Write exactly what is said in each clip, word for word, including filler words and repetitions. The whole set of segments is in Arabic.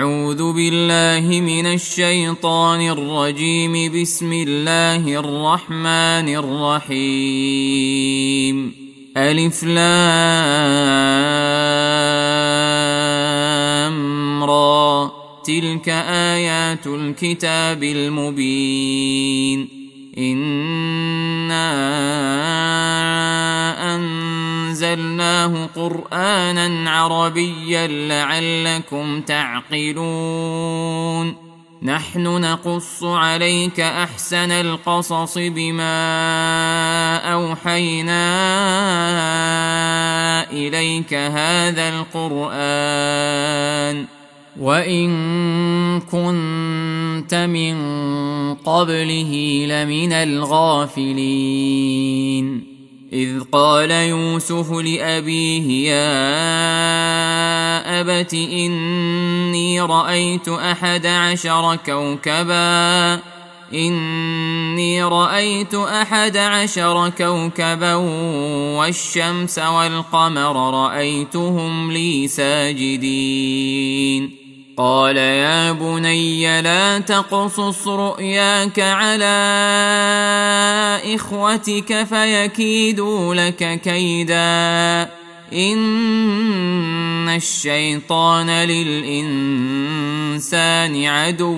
أعوذ بالله من الشيطان الرجيم. بسم الله الرحمن الرحيم. ألف لام را، تلك آيات الكتاب المبين. إنا أنزلناه قرآنا عربيا لعلكم تعقلون. نحن نقص عليك أحسن القصص بما أوحينا إليك هذا القرآن وإن كنت من قبله لمن الغافلين. إذ قال يوسف لأبيه يا أبت إني رأيت أحد عشر كوكبا إني رأيت أحد عشر كوكبا والشمس والقمر رأيتهم لي ساجدين. قال يا بني لا تقصص رؤياك على إخوتك فيكيدوا لك كيدا، إن الشيطان للإنسان عدو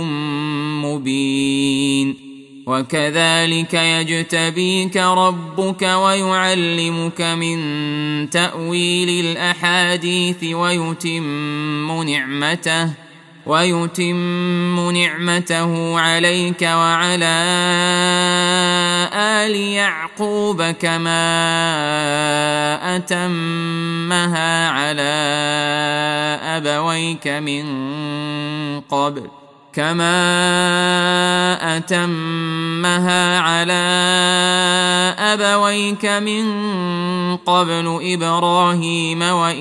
مبين. وكذلك يجتبيك ربك ويعلمك من تأويل الأحاديث ويتم نعمته ويتم نعمته عليك وعلى آل يعقوب كما أتمها على أبويك من قبل كما أتمها على أبويك من قبل إبراهيم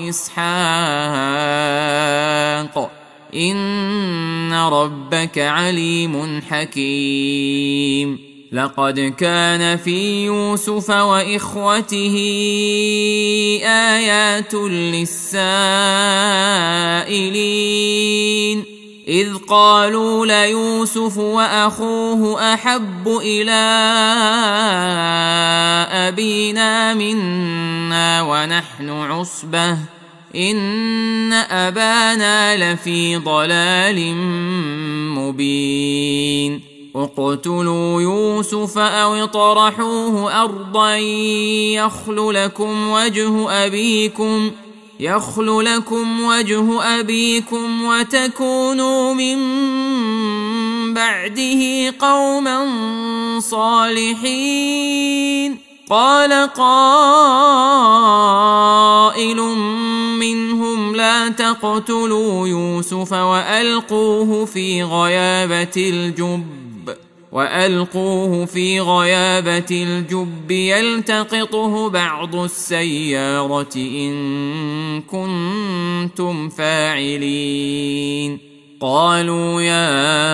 وإسحاق إن ربك عليم حكيم. لقد كان في يوسف وإخوته آيات للسائلين إذ قالوا ليوسف وأخوه أحب إلى أبينا منا ونحن عصبة إن أبانا لفي ضلال مبين. اقتلوا يوسف أو اطرحوه أرضا يخل لكم وجه أبيكم يخل لكم وجه أبيكم وتكونوا من بعده قوما صالحين. قال قائل منهم لا تقتلوا يوسف وألقوه في غيابة الجب وألقوه في غيابة الجب يلتقطه بعض السيارة إن كنتم فاعلين. قالوا يا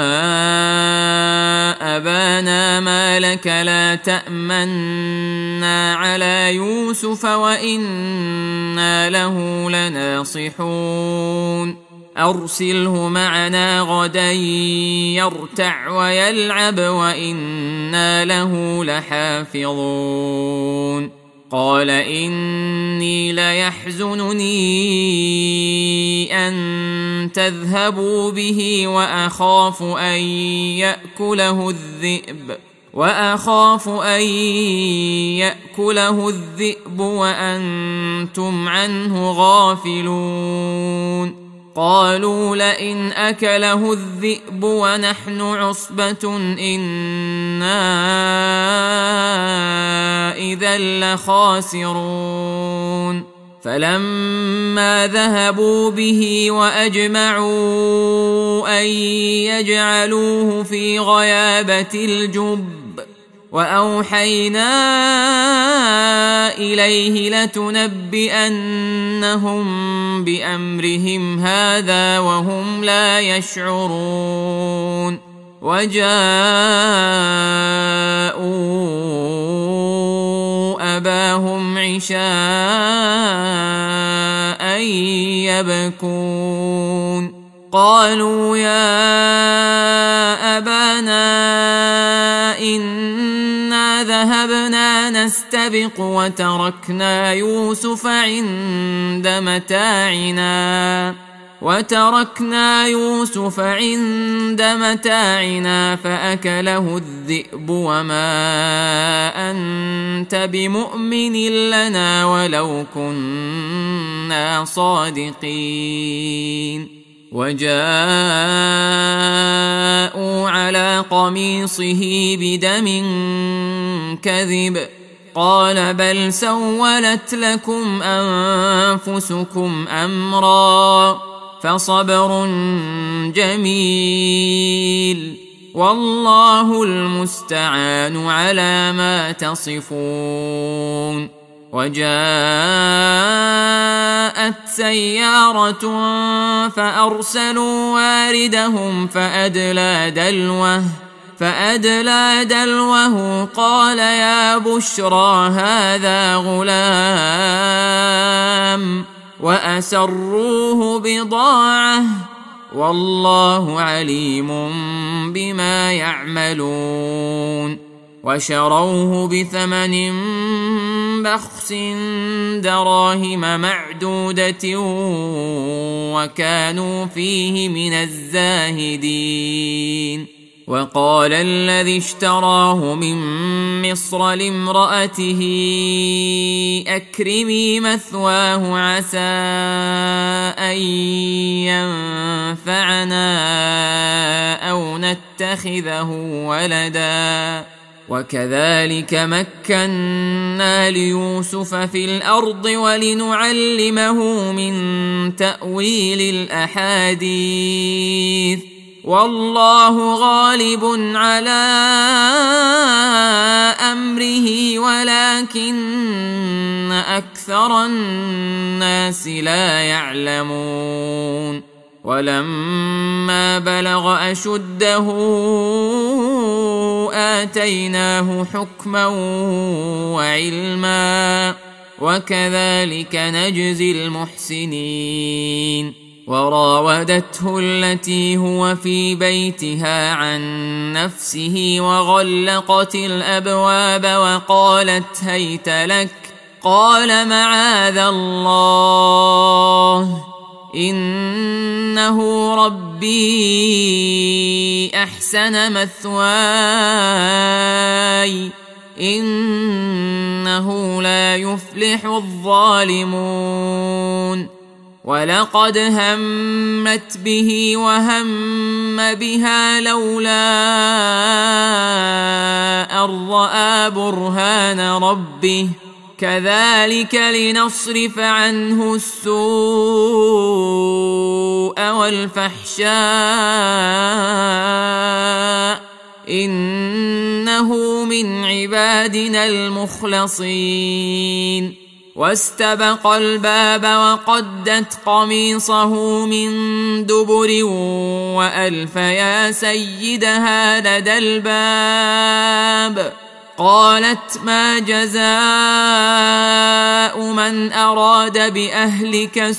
أبانا ما لك لا تأمنا على يوسف وإنا له لناصحون. أرسله معنا غدا يرتع ويلعب وإنا له لحافظون. قال إني ليحزنني أن تذهبوا به وأخاف أن يأكله الذئب وأخاف أن يأكله الذئب وأنتم عنه غافلون. قالوا لئن أكله الذئب ونحن عصبة إنا إذا لخاسرون. فلما ذهبوا به وأجمعوا أن يجعلوه في غيابة الجب وأوحينا إليه لتنبئنهم بأمرهم هذا وهم لا يشعرون. وجاءوا أباهم عشاء يبكون. قالوا يا أبانا إنا ذهبنا نستبق وتركنا يوسف عند متاعنا وتركنا يوسف عند متاعنا فأكله الذئب وما أنت بمؤمن لنا ولو كنا صادقين وجاءوا على قميصه بدم كذب قال بل سولت لكم أنفسكم أمرا فصبر جميل والله المستعان على ما تصفون. وجاءت سيارة فأرسلوا واردهم فأدلى دلوه فأدلى دلوه قال يا بشرى هذا غلام وأسروه بضاعة والله عليم بما يعملون. وشروه بثمن بخس دراهم معدودة وكانوا فيه من الزاهدين. وقال الذي اشتراه من مصر لامرأته أكرمي مثواه عسى أن ينفعنا أو نتخذه ولدا وكذلك مكنا ليوسف في الأرض ولنعلمه من تأويل الأحاديث والله غالب على أمره ولكن أكثر الناس لا يعلمون. ولما بلغ أشده آتيناه حكما وعلما وكذلك نجزي المحسنين. وراودته التي هو في بيتها عن نفسه وغلقت الأبواب وقالت هيت لك قال معاذ الله إنه ربي أحسن مثواي إنه لا يفلح الظالمون. ولقد همت به وهم بها لولا أن رأى برهان ربه كذلك لنصرف عنه السوء والفحشاء إنه من عبادنا المخلصين. واستبق الباب وقدت قميصه من دبر وألف يا سيدها لدى الباب قالت ما جزاء من أراد بأهلك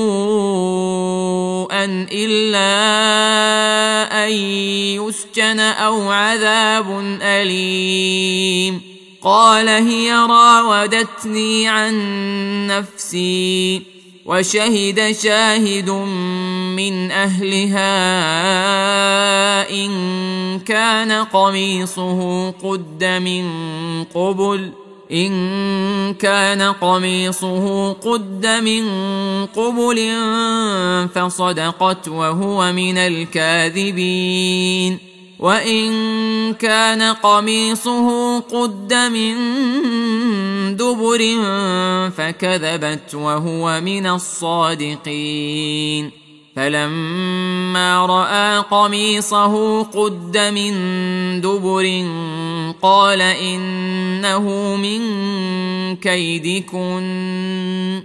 سوءا إلا أن يسجن أو عذاب أليم قال هي راودتني عن نفسي وشهد شاهد من أهلها إن كان قميصه قد من قبل إن كان قميصه قد من قبل فصدقت وهو من الكاذبين وإن كان قميصه قد من دبر فكذبت وهو من الصادقين. فلما رأى قميصه قد من دبر قال إنه من كيدكن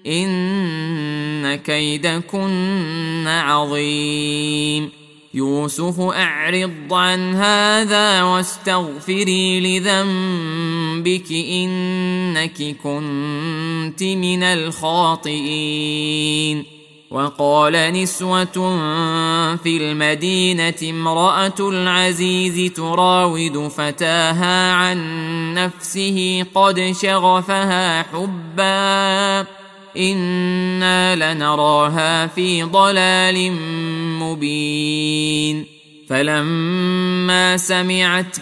إن كيدكن عظيم. يوسف أعرض عن هذا واستغفري لذنبك إنك كنت من الخاطئين. وقال نسوة في المدينة امرأة العزيز تراود فتاها عن نفسه قد شغفها حبا إنا لنراها في ضلال مبين فلما سمعت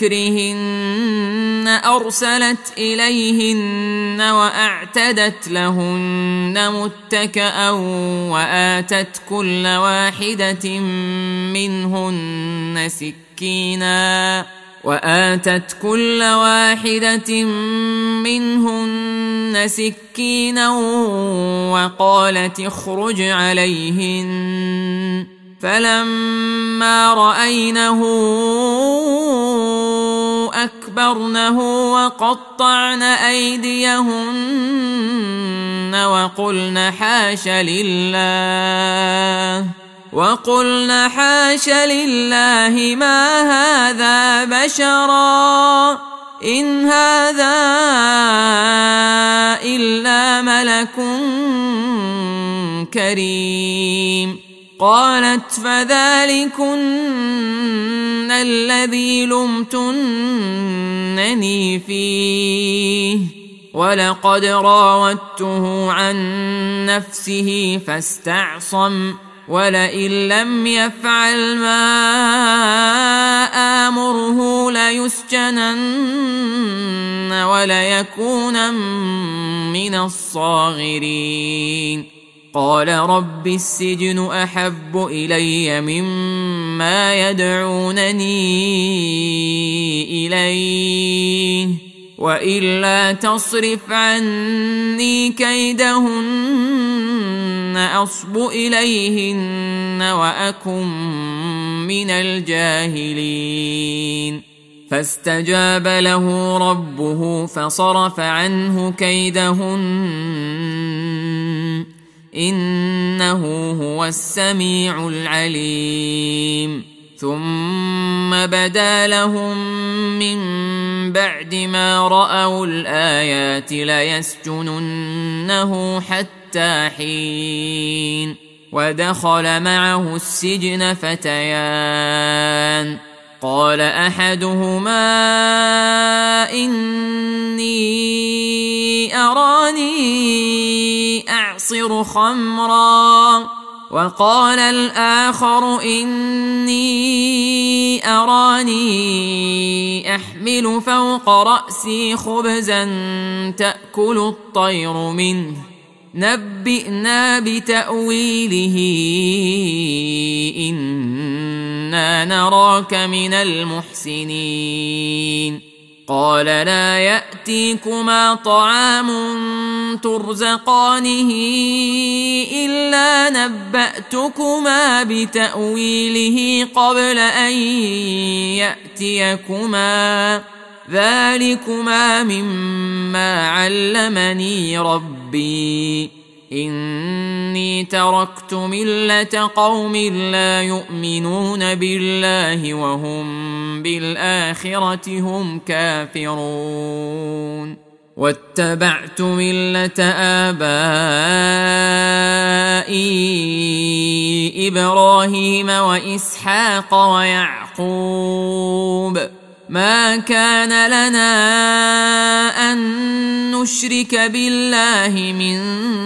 بمكرهن أرسلت إليهن وأعتدت لهن متكأ وآتت كل واحدة منهن سكينا وآتت كل واحدة منهن سكينا وقالت اخرج عليهن فلما رأينه أكبرنه وقطعن أيديهن وقلن حاش لله وقلن حاش لله ما هذا بشرا إن هذا إلا ملك كريم قالت فذلكن الذي لمتنني فيه ولقد راودته عن نفسه فاستعصم ولئن لم يفعل ما آمره ليسجنن وليكونن من الصاغرين قال رب السجن أحب إلي مما يدعونني إليه وإلا تصرف عني كيدهن أصب إليهن وأكن من الجاهلين فاستجاب له ربه فصرف عنه كيدهن إنه هو السميع العليم ثم بدا لهم من بعد ما رأوا الآيات ليسجننه حتى حين ودخل معه السجن فتيان قال أحدهما إني أراني أعصر خمرا وقال الآخر إني أراني أحمل فوق رأسي خبزا تأكل الطير منه نبئنا بتأويله إنا نراك من المحسنين قال لا يأتيكما طعام ترزقانه إلا نبأتكما بتأويله قبل أن يأتيكما ذلكما مما علمني ربي إني تركت ملة قوم لا يؤمنون بالله وهم بالآخرة هم كافرون واتبعت ملة آبائي إبراهيم وإسحاق ويعقوب ما كان لنا أن نشرك بالله من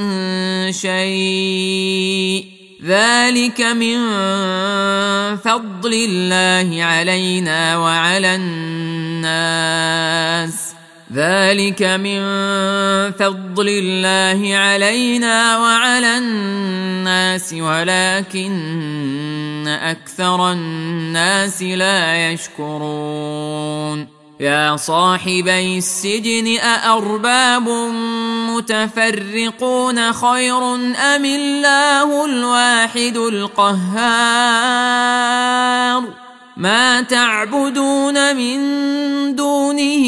شيء ذلك من فضل الله علينا وعلى الناس ذلك من فضل الله علينا وعلى الناس ولكن أكثر الناس لا يشكرون يا صاحبي السجن أأرباب متفرقون خير أم الله الواحد القهار ما تعبدون من دونه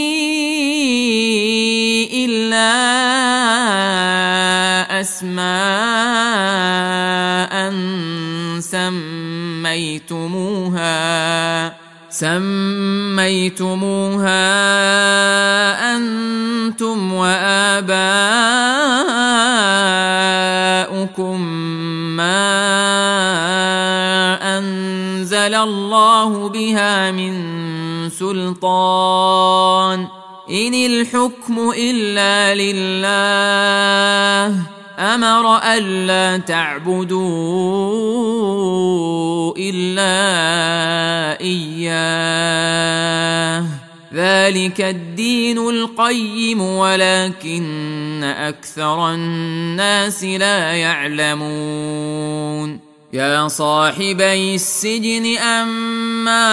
إلا أسماء سميتموها سميتموها أنتم وآباؤكم أنزل الله بها من سلطان إن الحكم إلا لله أمر ألا تعبدوا إلا إياه ذلك الدين القيم ولكن أكثر الناس لا يعلمون يا صاحبي السجن أما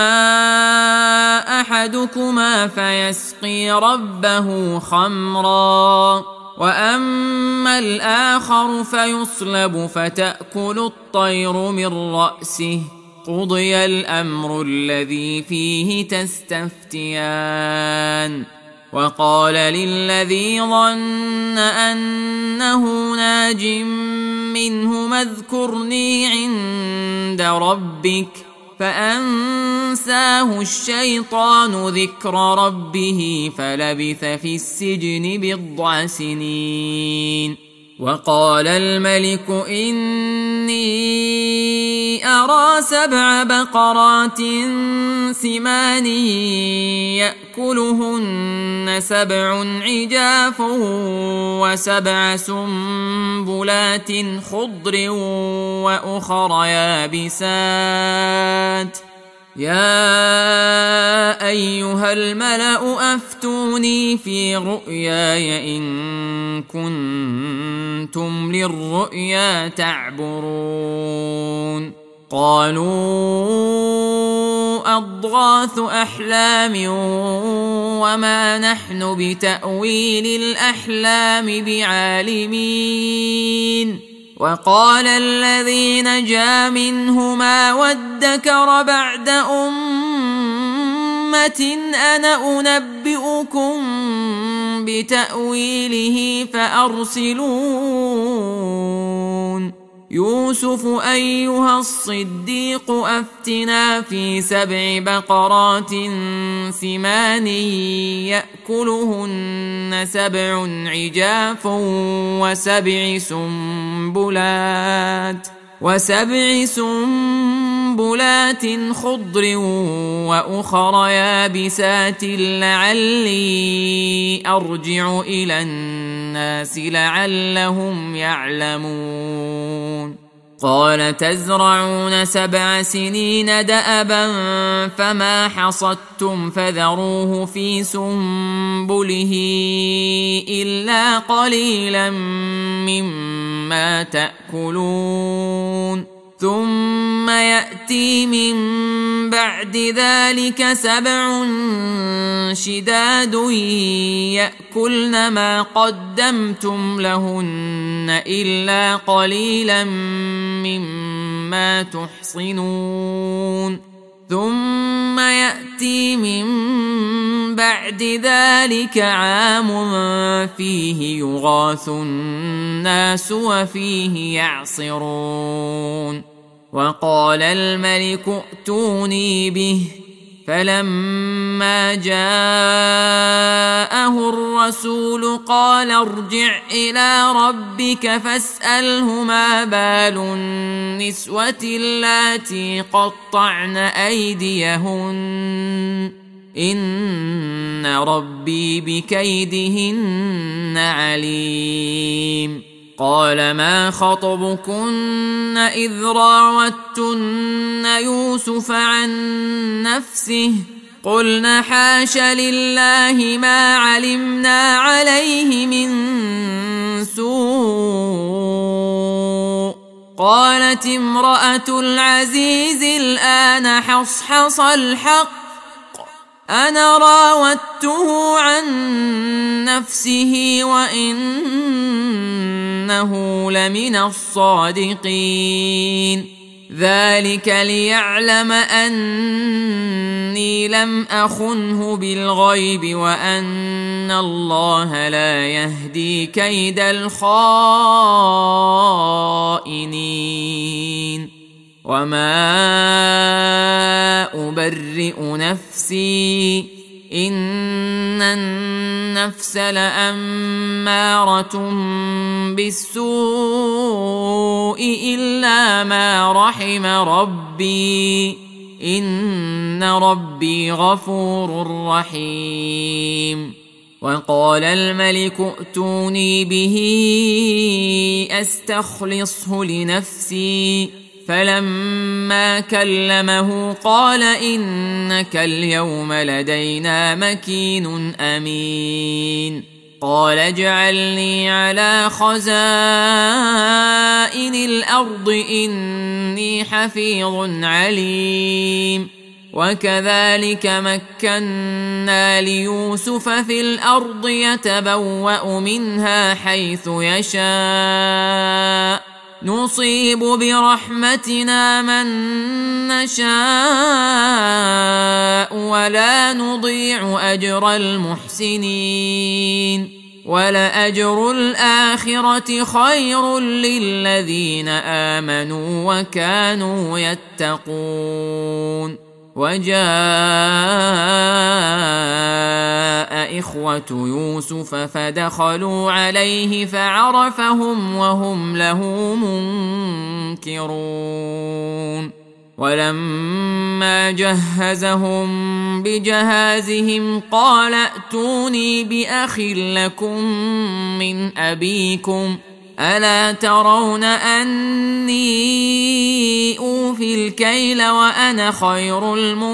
أحدكما فيسقي ربه خمرا وأما الآخر فيصلب فتأكل الطير من رأسه قضي الأمر الذي فيه تستفتيان وقال للذي ظن أنه ناج منهما اذكرني عند ربك فأنساه الشيطان ذكر ربه فلبث في السجن بضع سنين وقال الملك إني أرى سبع بقرات سمان يأكلهن سبع عجاف وسبع سنبلات خضر وأخر يابسات يا أيها الملأ أفتوني في رؤياي إن كنتم للرؤيا تعبرون قالوا أضغاث أحلام وما نحن بتأويل الأحلام بعالمين وقال الذي نجا منهما وادكر بعد أمة أنا أنبئكم بتأويله فأرسلون يوسف أيها الصديق أفتنا في سبع بقرات سمان يأكلهن سبع عجاف وسبع سنبلات وسبع سنبلات خضر وأخر يابسات لعلي أرجع إلى الناس لعلهم يعلمون قال تزرعون سبع سنين دأبا فما حصدتم فذروه في سنبله إلا قليلا مما تأكلون ثم يأتي من بعد ذلك سبع شداد يأكلن ما قدمتم لهن إلا قليلا مما تحصنون ثم يأتي من بعد ذلك عام فيه يغاث الناس وفيه يعصرون وقال الملك ائتوني به فلما جاءه الرسول قال ارجع إلى ربك فاسأله ما بال النسوة اللاتي قطعن أيديهن إن ربي بكيدهن عليم قال ما خطبكن إذ راوتن يوسف عن نفسه قلنا حاش لله ما علمنا عليه من سوء قالت امرأة العزيز الآن حصحص الحق أنا راودته عن نفسه وإنه لمن الصادقين ذلك ليعلم أني لم أخنه بالغيب وأن الله لا يهدي كيد الخائنين وما أبرئ نفسي إن النفس لأمارة بالسوء إلا ما رحم ربي إن ربي غفور رحيم. وقال الملك ائتوني به أستخلصه لنفسي، فلما كلمه قال إنك اليوم لدينا مكين أمين. قال اجعلني على خزائن الأرض إني حفيظ عليم. وكذلك مكنا ليوسف في الأرض يتبوأ منها حيث يشاء، نصيب برحمتنا من نشاء ولا نضيع أجر المحسنين، ولأجر الآخرة خير للذين آمنوا وكانوا يتقون. وجاء إخوة يوسف فدخلوا عليه فعرفهم وهم له منكرون. ولما جهزهم بجهازهم قال ائتوني بأخ لكم من أبيكم، ألا ترون أني أوفي الكيل وأنا خير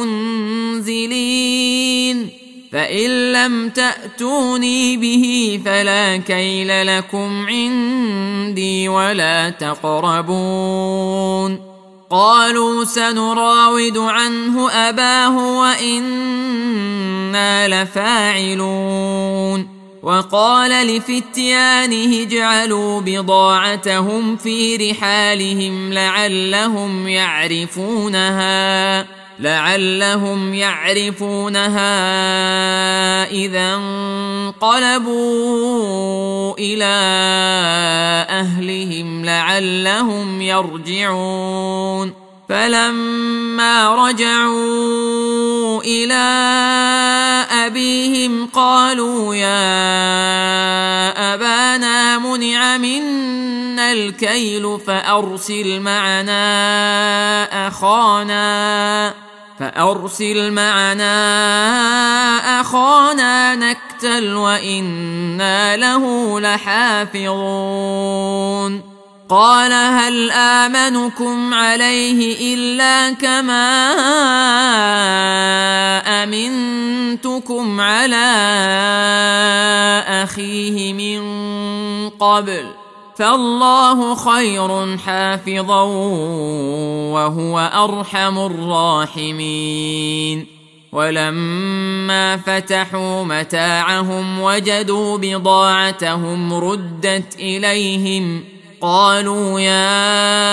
المنزلين؟ فإن لم تأتوني به فلا كيل لكم عندي ولا تقربون. قالوا سنراود عنه أباه وإنا لفاعلون. وقال لفتيانه اجعلوا بضاعتهم في رحالهم لعلهم يعرفونها لعلهم يعرفونها إذا انقلبوا إلى أهلهم لعلهم يرجعون. فلما رجعوا إلى أبيهم قالوا يا أبانا منع منا الكيل فأرسل معنا أخانا فأرسل معنا أخانا نكتل وإنا له لحافظون. قال هل آمنكم عليه إلا كما أمنتكم على أخيه من قبل، فالله خير حافظا وهو أرحم الراحمين. ولما فتحوا متاعهم وجدوا بضاعتهم ردت إليهم قالوا يا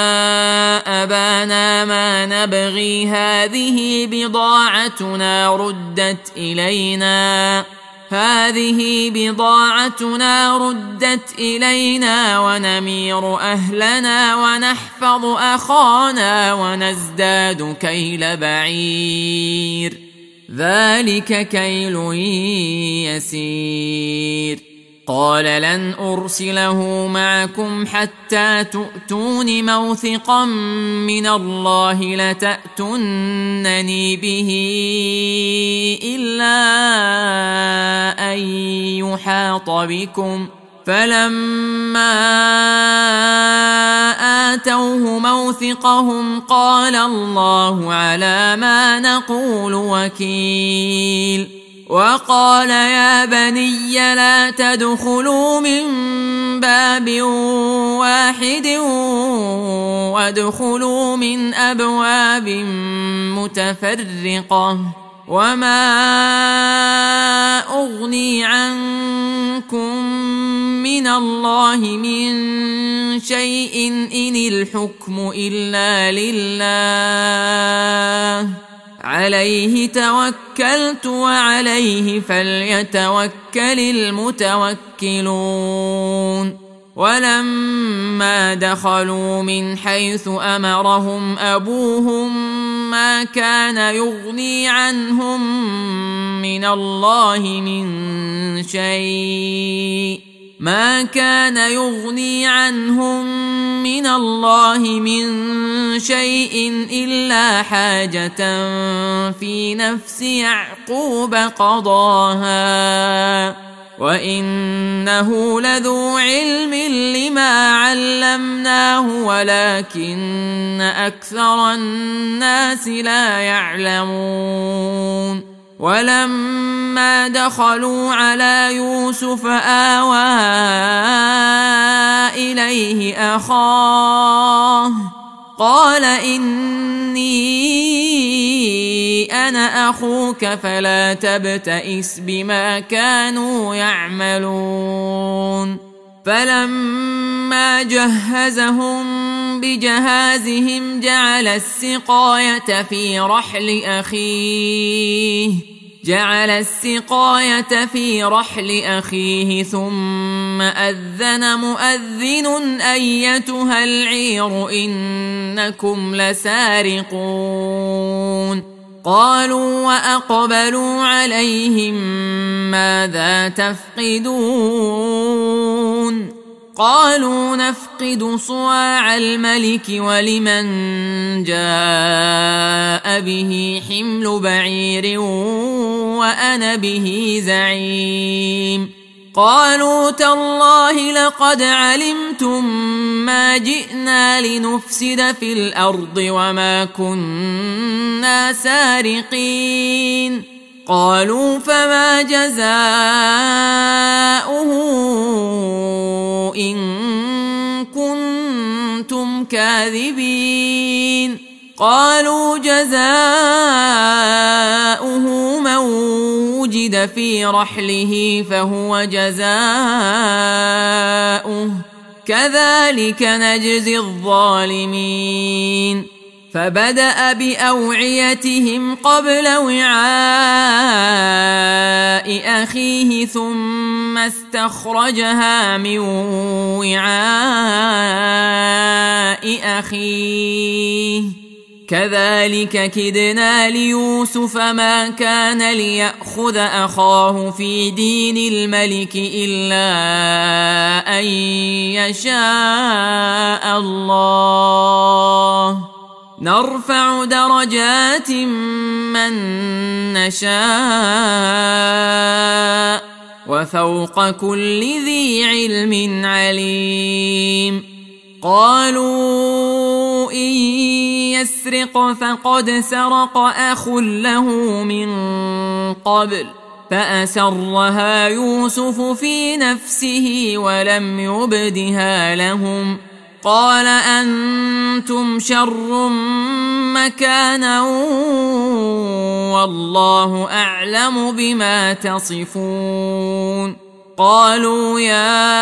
أبانا ما نبغي هذه بضاعتنا ردت إلينا هذه بضاعتنا ردت إلينا ونمير أهلنا ونحفظ أخانا ونزداد كيل بعير، ذلك كيل يسير. قال لن أرسله معكم حتى تؤتون موثقا من الله لتأتونني به إلا أن يحاط بكم. فلما آتوه موثقهم قال الله على ما نقول وكيل. وقال يا بني لا تدخلوا من باب واحد وادخلوا من أبواب متفرقة وما أغني عنكم من الله من شيء إن الحكم إلا لله عليه توكلت وعليه فليتوكل المتوكلون. ولما دخلوا من حيث أمرهم أبوهم ما كان يغني عنهم من الله من شيء ما كان يغني عنهم من الله من شيء إلا حاجة في نفس يعقوب قضاها وإنه لذو علم لما علمناه ولكن أكثر الناس لا يعلمون ولما دخلوا على يوسف آوى إليه أخاه قال إني أنا أخوك فلا تبتئس بما كانوا يعملون فلما جهزهم بجهازهم جعل السقاية في رحل أخيه جعل السقاية في رحل أخيه ثم أذن مؤذن أيتها العير إنكم لسارقون قالوا وأقبلوا عليهم ماذا تفقدون قالوا نفقد صواع الملك ولمن جاء به حمل بعير وأنا به زعيم قالوا تالله لقد علمتم ما جئنا لنفسد في الأرض وما كنا سارقين قالوا فما جزاؤه إن كنتم كاذبين قالوا جزاؤه من وجد في رحله فهو جزاؤه كذلك نجزي الظالمين فبدأ بأوعيتهم قبل وعاء أخيه ثم استخرجها من وعاء أخيه كذلك كدنا ليوسف ما كان ليأخذ أخاه في دين الملك إلا أن يشاء الله نرفع درجات من نشاء وفوق كل ذي علم عليم قالوا إن يسرق فقد سرق أخ له من قبل فأسرها يوسف في نفسه ولم يبدها لهم قال أنتم شر مكانا والله أعلم بما تصفون قالوا يا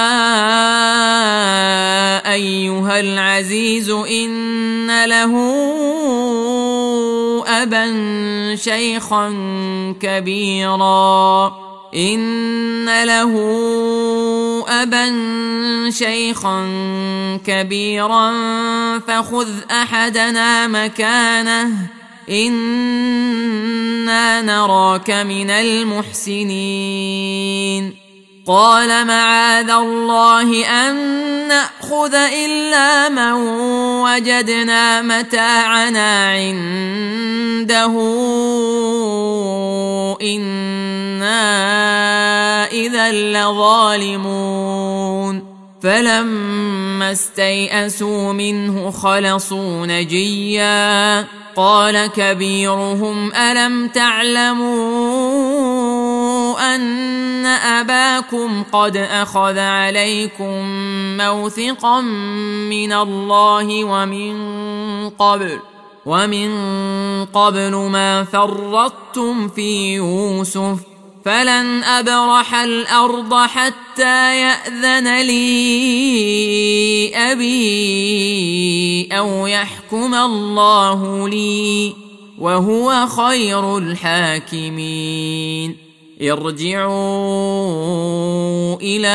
أيها العزيز إن له أبا شيخا كبيرا إن له أبا شيخا كبيرا فخذ أحدنا مكانه إنا نراك من المحسنين قال معاذ الله أن نأخذ إلا من وجدنا متاعنا عنده إنا إذا لظالمون فلما استيئسوا منه خلصوا نجيا قال كبيرهم ألم تعلموا أن أباكم قد أخذ عليكم موثقا من الله ومن قبل ومن قبل ما فرطتم في يوسف فلن أبرح الأرض حتى يأذن لي أبي أو يحكم الله لي وهو خير الحاكمين ارجعوا إلى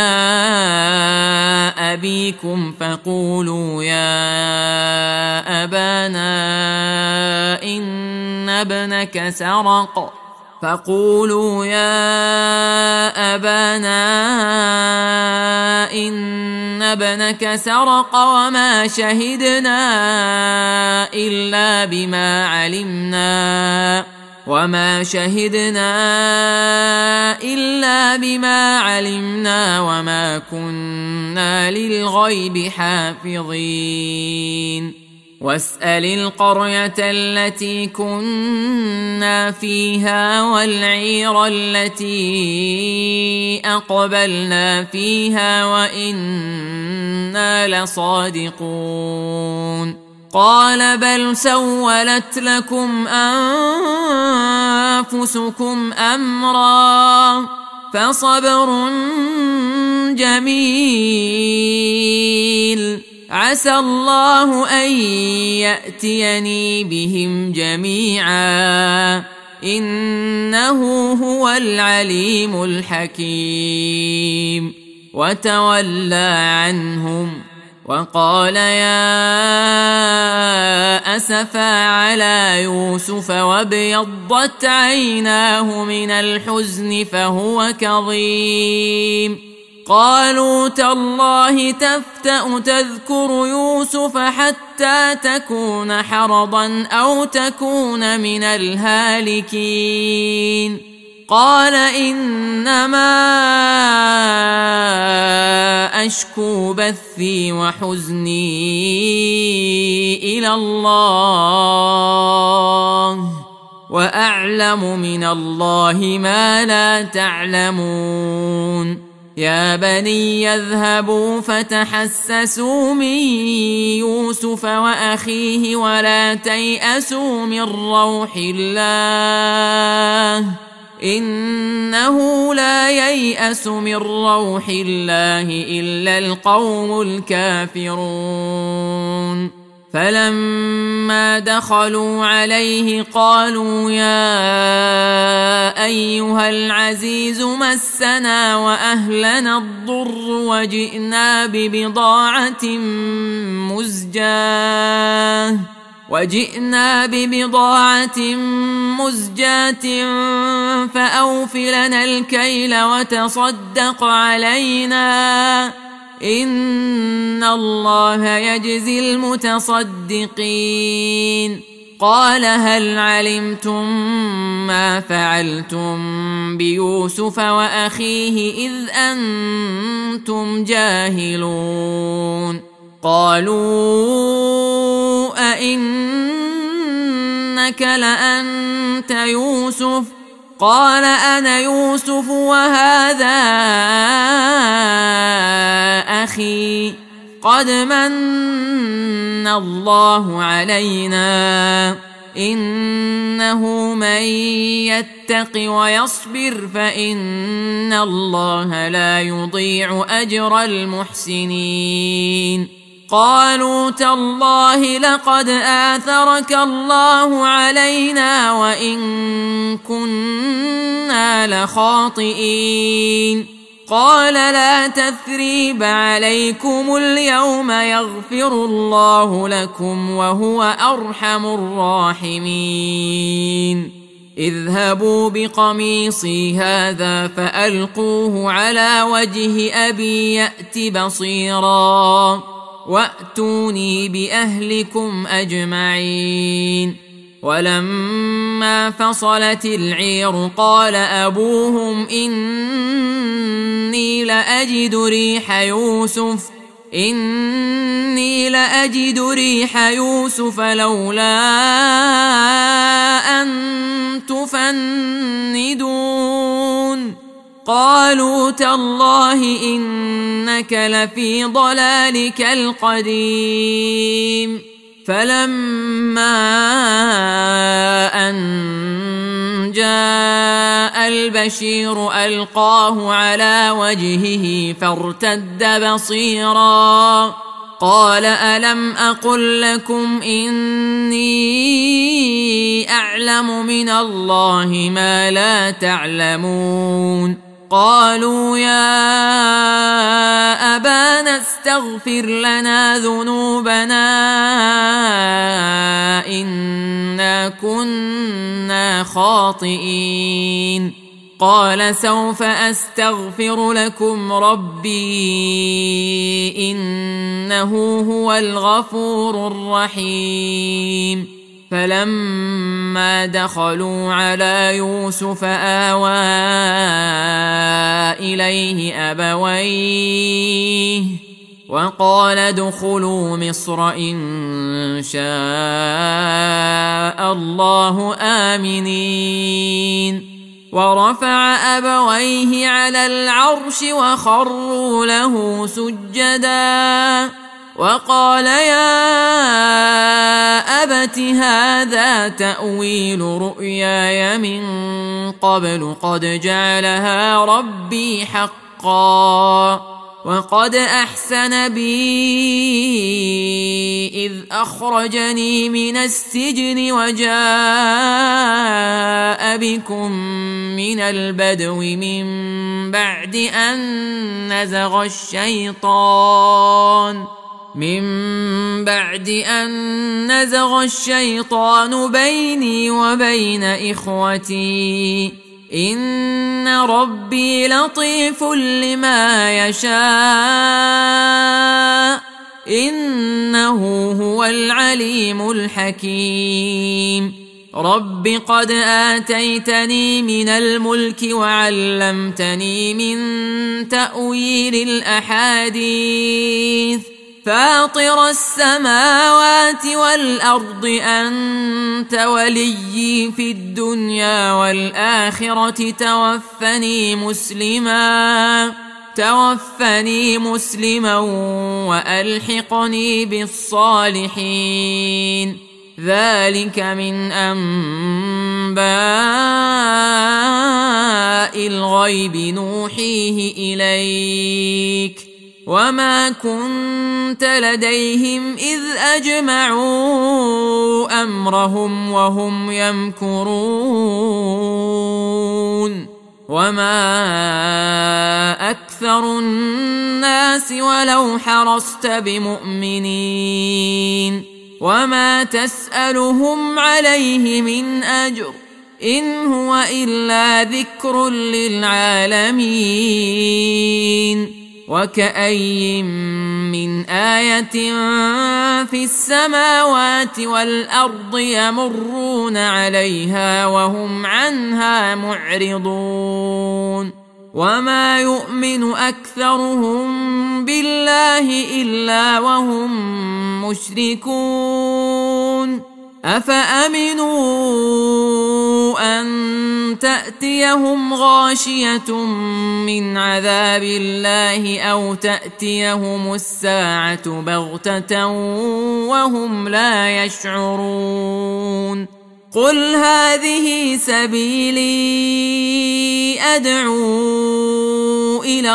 أبيكم فقولوا يا أبانا إن ابنك سرق فقولوا يا أبانا إن ابنك سرق وما شهدنا إلا بما علمنا وما شهدنا إلا بما علمنا وما كنا للغيب حافظين واسأل القرية التي كنا فيها والعير التي أقبلنا فيها وإنا لصادقون قال بل سولت لكم أنفسكم أمرا فصبر جميل عسى الله أن يأتيني بهم جميعا إنه هو العليم الحكيم وتولى عنهم وقال يا أسفا على يوسف وابيضت عيناه من الحزن فهو كظيم قالوا تالله تفتأ تذكر يوسف حتى تكون حرضا أو تكون من الهالكين قال إنما أشكو بثي وحزني إلى الله وأعلم من الله ما لا تعلمون يا بني يذهبوا فتحسسوا من يوسف وأخيه ولا تيأسوا من روح الله إنه لا ييأس من روح الله إلا القوم الكافرون فلما دخلوا عليه قالوا يا أيها العزيز مسنا وأهلنا الضر وجئنا ببضاعة مزجاة وجئنا ببضاعة مزجاة فأوف لنا الكيل وتصدق علينا إن الله يجزي المتصدقين قال هل علمتم ما فعلتم بيوسف وأخيه إذ أنتم جاهلون قالوا أئنك لأنت يوسف قال أنا يوسف وهذا أخي قد من الله علينا إنه من يتق ويصبر فإن الله لا يضيع أجر المحسنين قالوا تالله لقد آثرك الله علينا وإن كنا لخاطئين قال لا تثريب عليكم اليوم يغفر الله لكم وهو أرحم الراحمين اذهبوا بقميصي هذا فألقوه على وجه أبي يأت بصيراً وأتوني بأهلكم أجمعين ولما فصلت العير قال أبوهم إني لأجد ريح يوسف إني لأجد ريح يوسف لولا أن تفندون قالوا تالله إنك لفي ضلالك القديم فلما أن جاء البشير ألقاه على وجهه فارتد بصيرا قال ألم أقل لكم إني أعلم من الله ما لا تعلمون قالوا يا أبانا استغفر لنا ذنوبنا إن إنا كنا خاطئين قال سوف أستغفر لكم ربي إنه هو الغفور الرحيم فلما دخلوا على يوسف آوى إليه أبويه وقال ادخلوا مصر إن شاء الله آمنين ورفع أبويه على العرش وخروا له سجدا وقال يا أبت هذا تأويل رؤياي من قبل قد جعلها ربي حقا وقد أحسن بي إذ أخرجني من السجن وجاء بكم من البدو من بعد أن نزغ الشيطان من بعد أن نزغ الشيطان بيني وبين إخوتي إن ربي لطيف لما يشاء إنه هو العليم الحكيم رب قد آتيتني من الملك وعلمتني من تأويل الأحاديث فاطر السماوات والأرض أنت وليي في الدنيا والآخرة توفني مسلما توفني مسلما وألحقني بالصالحين ذلك من أنباء الغيب نوحيه إليك وما كنت لديهم إذ أجمعوا أمرهم وهم يمكرون وما أكثر الناس ولو حرصت بمؤمنين وما تسألهم عليه من أجر إن هو إلا ذكر للعالمين وكأي من آية في السماوات والأرض يمرون عليها وهم عنها معرضون وما يؤمن أكثرهم بالله إلا وهم مشركون أفأمنوا أن تأتيهم غاشية من عذاب الله أو تأتيهم الساعة بغتة وهم لا يشعرون قل هذه سبيلي أدعو إلى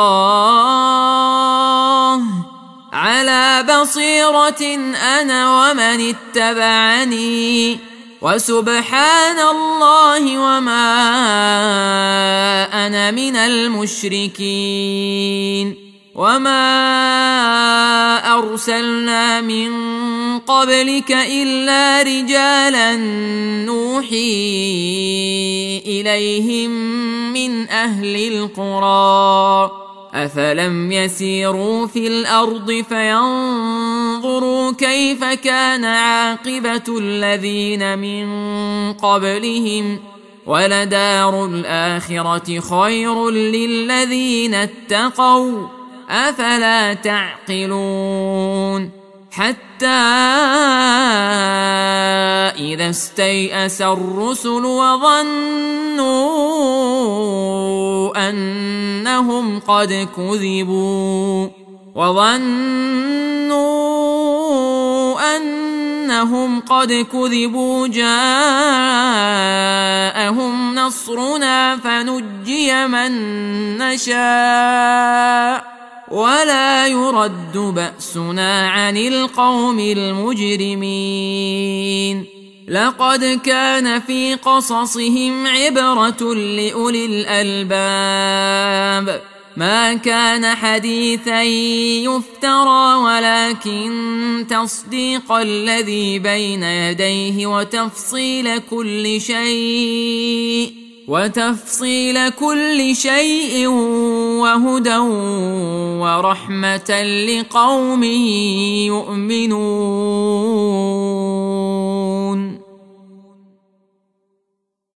الله على بصيرة أنا ومن اتبعني وسبحان الله وما أنا من المشركين وما أرسلنا من قبلك إلا رجالا نوحي إليهم من أهل القرى أفلم يسيروا في الأرض فينظروا كيف كان عاقبة الذين من قبلهم ولدار الآخرة خير للذين اتقوا أفلا تعقلون حتى إذا استيأس الرسل وظنوا أنهم قد كذبوا وظنوا أنهم قد كذبوا جاءهم نصرنا فنجي من نشاء ولا يرد بأسنا عن القوم المجرمين لقد كان في قصصهم عبرة لأولي الألباب ما كان حديثا يفترى ولكن تصديق الذي بين يديه وتفصيل كل شيء وتفصيل كل شيء وهدى ورحمة لقوم يؤمنون.